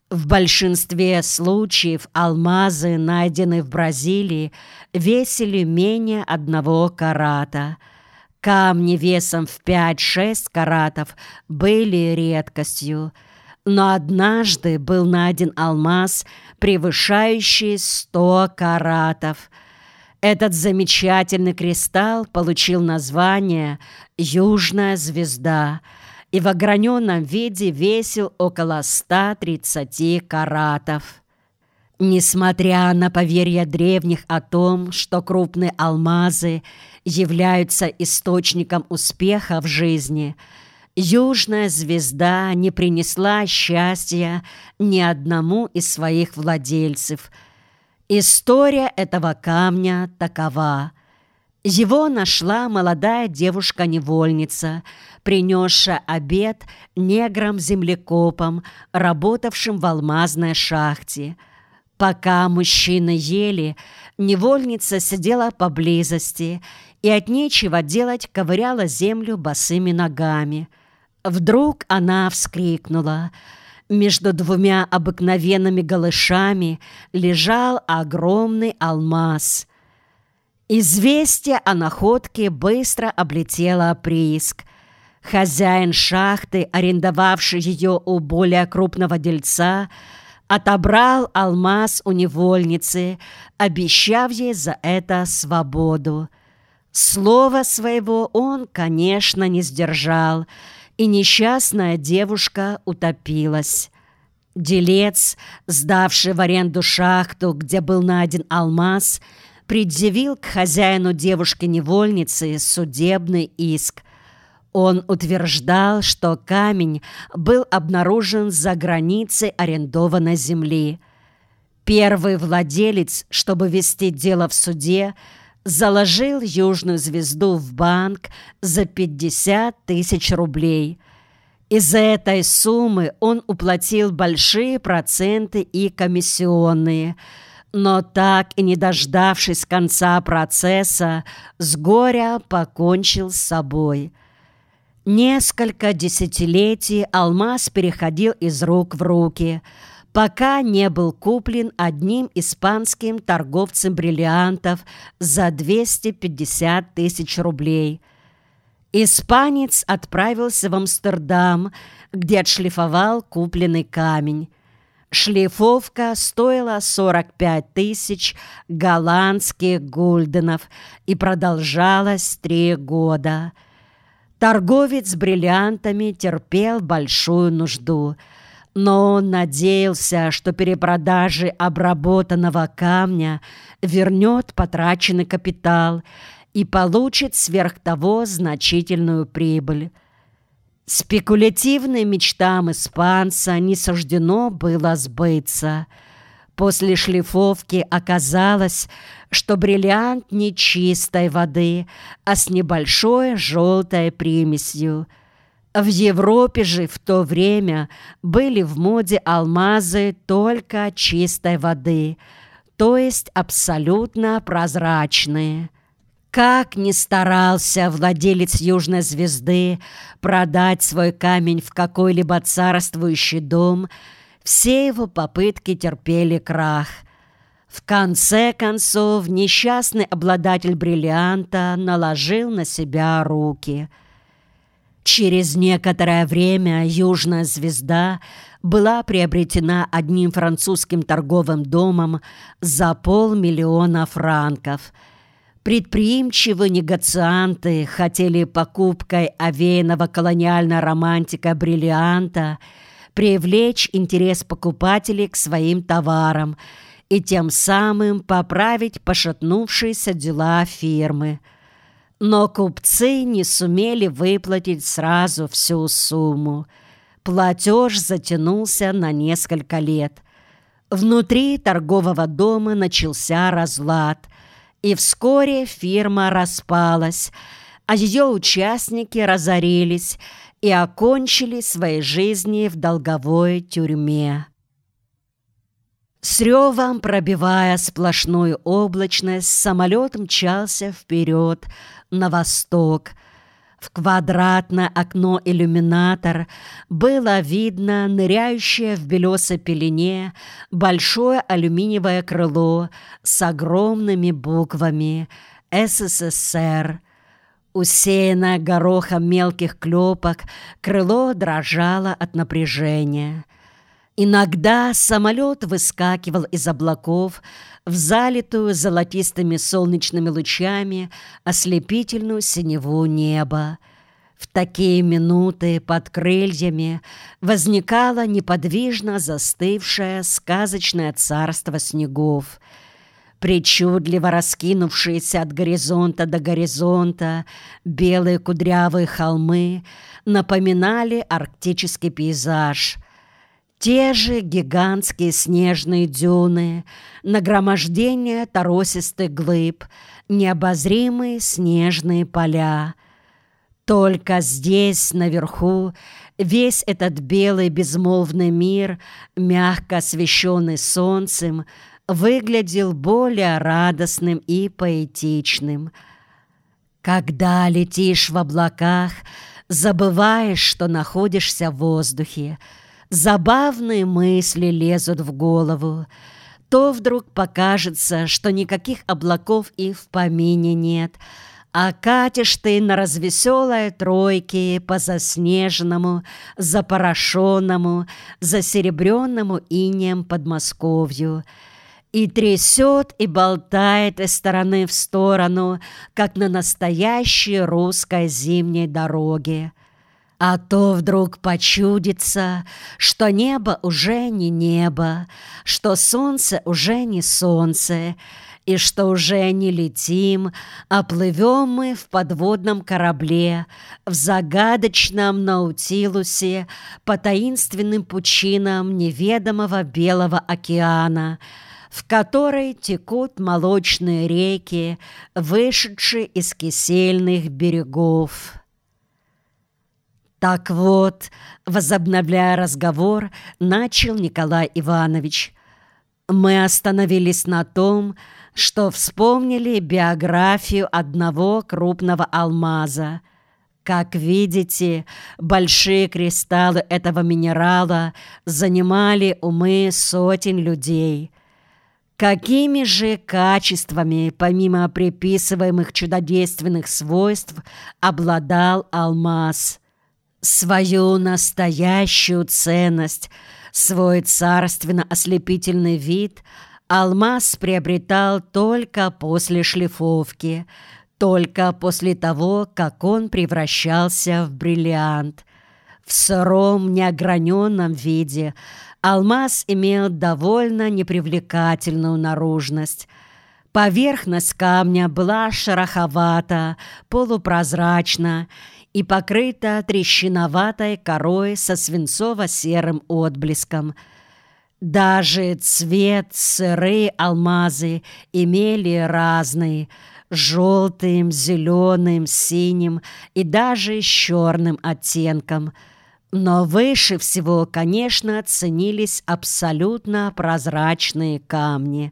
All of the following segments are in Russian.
В большинстве случаев алмазы, найденные в Бразилии, весили менее 1 карата. Камни весом в 5-6 каратов были редкостью, но однажды был найден алмаз, превышающий 100 каратов. Этот замечательный кристалл получил название «Южная звезда» и в ограненном виде весил около 130 каратов. Несмотря на поверья древних о том, что крупные алмазы являются источником успеха в жизни, южная звезда не принесла счастья ни одному из своих владельцев. История этого камня такова. Его нашла молодая девушка-невольница, принесшая обед неграм-землекопам, работавшим в алмазной шахте. Пока мужчины ели, невольница сидела поблизости и от нечего делать ковыряла землю босыми ногами. Вдруг она вскрикнула. Между 2 обыкновенными голышами лежал огромный алмаз. Известие о находке быстро облетело прииск. Хозяин шахты, арендовавший ее у более крупного дельца, отобрал алмаз у невольницы, обещав ей за это свободу. Слова своего он, конечно, не сдержал, и несчастная девушка утопилась. Делец, сдавший в аренду шахту, где был найден алмаз, предъявил к хозяину девушки-невольницы судебный иск. Он утверждал, что камень был обнаружен за границей арендованной земли. Первый владелец, чтобы вести дело в суде, заложил южную звезду в банк за 50 тысяч рублей. Из этой суммы он уплатил большие проценты и комиссионные, но так и не дождавшись конца процесса, с горя покончил с собой. Несколько десятилетий алмаз переходил из рук в руки, пока не был куплен одним испанским торговцем бриллиантов за 250 тысяч рублей. Испанец отправился в Амстердам, где отшлифовал купленный камень. Шлифовка стоила 45 тысяч голландских гульденов и продолжалась 3 года. Торговец бриллиантами терпел большую нужду, но он надеялся, что перепродажи обработанного камня вернет потраченный капитал и получит сверх того значительную прибыль. Спекулятивным мечтам испанца не суждено было сбыться. После шлифовки оказалось, что бриллиант не чистой воды, а с небольшой желтой примесью. В Европе же в то время были в моде алмазы только чистой воды, то есть абсолютно прозрачные. Как ни старался владелец южной звезды продать свой камень в какой-либо царствующий дом, все его попытки терпели крах. В конце концов, несчастный обладатель бриллианта наложил на себя руки. Через некоторое время южная звезда была приобретена одним французским торговым домом за 500 000 франков. Предприимчивые негацианты хотели покупкой овеянного колониальной романтикой бриллианта привлечь интерес покупателей к своим товарам и тем самым поправить пошатнувшиеся дела фирмы. Но купцы не сумели выплатить сразу всю сумму. Платеж затянулся на несколько лет. Внутри торгового дома начался разлад, и вскоре фирма распалась, а ее участники разорились и окончили свои жизни в долговой тюрьме. С ревом, пробивая сплошную облачность, самолет мчался вперед, на восток. В квадратное окно-иллюминатор было видно ныряющее в белесой пелене большое алюминиевое крыло с огромными буквами «СССР». Усеянное горохом мелких клепок, крыло дрожало от напряжения. Иногда самолет выскакивал из облаков в залитую золотистыми солнечными лучами ослепительную синеву неба. В такие минуты под крыльями возникало неподвижно застывшее сказочное царство снегов. Причудливо раскинувшиеся от горизонта до горизонта белые кудрявые холмы напоминали арктический пейзаж. Те же гигантские снежные дюны, нагромождение торосистых глыб, необозримые снежные поля. Только здесь, наверху, весь этот белый безмолвный мир, мягко освещенный солнцем, выглядел более радостным и поэтичным. Когда летишь в облаках, забываешь, что находишься в воздухе. Забавные мысли лезут в голову. То вдруг покажется, что никаких облаков и в помине нет, а катишь ты на развеселой тройке по заснеженному, запорошенному, засеребренному инеем Подмосковью, и трясет и болтает из стороны в сторону, как на настоящей русской зимней дороге. А то вдруг почудится, что небо уже не небо, что солнце уже не солнце, и что уже не летим, а плывем мы в подводном корабле, в загадочном наутилусе по таинственным пучинам неведомого белого океана, в которой текут молочные реки, вышедшие из кисельных берегов. Так вот, возобновляя разговор, начал Николай Иванович. Мы остановились на том, что вспомнили биографию одного крупного алмаза. Как видите, большие кристаллы этого минерала занимали умы сотен людей. Какими же качествами, помимо приписываемых чудодейственных свойств, обладал алмаз? Свою настоящую ценность, свой царственно-ослепительный вид алмаз приобретал только после шлифовки, только после того, как он превращался в бриллиант. В сыром, неограненном виде алмаз имел довольно непривлекательную наружность. Поверхность камня была шероховата, полупрозрачна и покрыта трещиноватой корой со свинцово-серым отблеском. Даже цвет сырые алмазы имели разный – желтым, зеленым, синим и даже с черным оттенком. Но выше всего, конечно, ценились абсолютно прозрачные камни.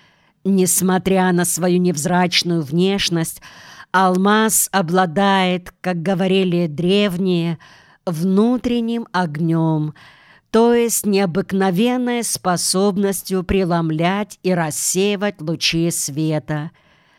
Несмотря на свою невзрачную внешность, алмаз обладает, как говорили древние, внутренним огнем, то есть необыкновенной способностью преломлять и рассеивать лучи света.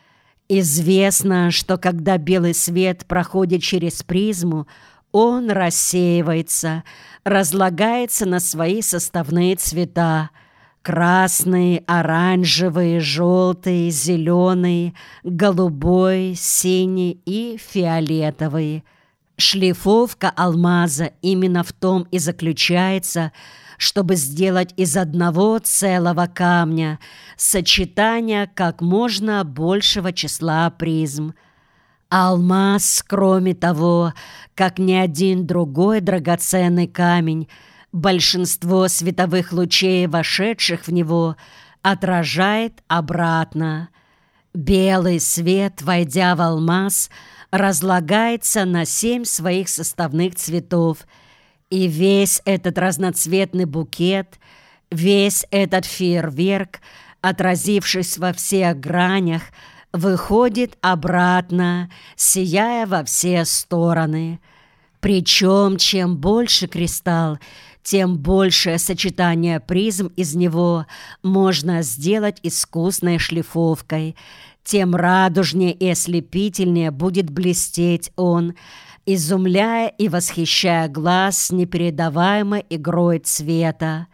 Известно, что когда белый свет проходит через призму, он рассеивается, разлагается на свои составные цвета: красный, оранжевый, желтый, зеленый, голубой, синий и фиолетовый. Шлифовка алмаза именно в том и заключается, чтобы сделать из одного целого камня сочетание как можно большего числа призм. Алмаз, кроме того, как ни один другой драгоценный камень, большинство световых лучей, вошедших в него, отражает обратно. Белый свет, войдя в алмаз, разлагается на 7 своих составных цветов, и весь этот разноцветный букет, весь этот фейерверк, отразившись во всех гранях, выходит обратно, сияя во все стороны. Причем, чем больше кристалл, тем большее сочетание призм из него можно сделать искусной шлифовкой, тем радужнее и ослепительнее будет блестеть он, изумляя и восхищая глаз непередаваемой игрой цвета.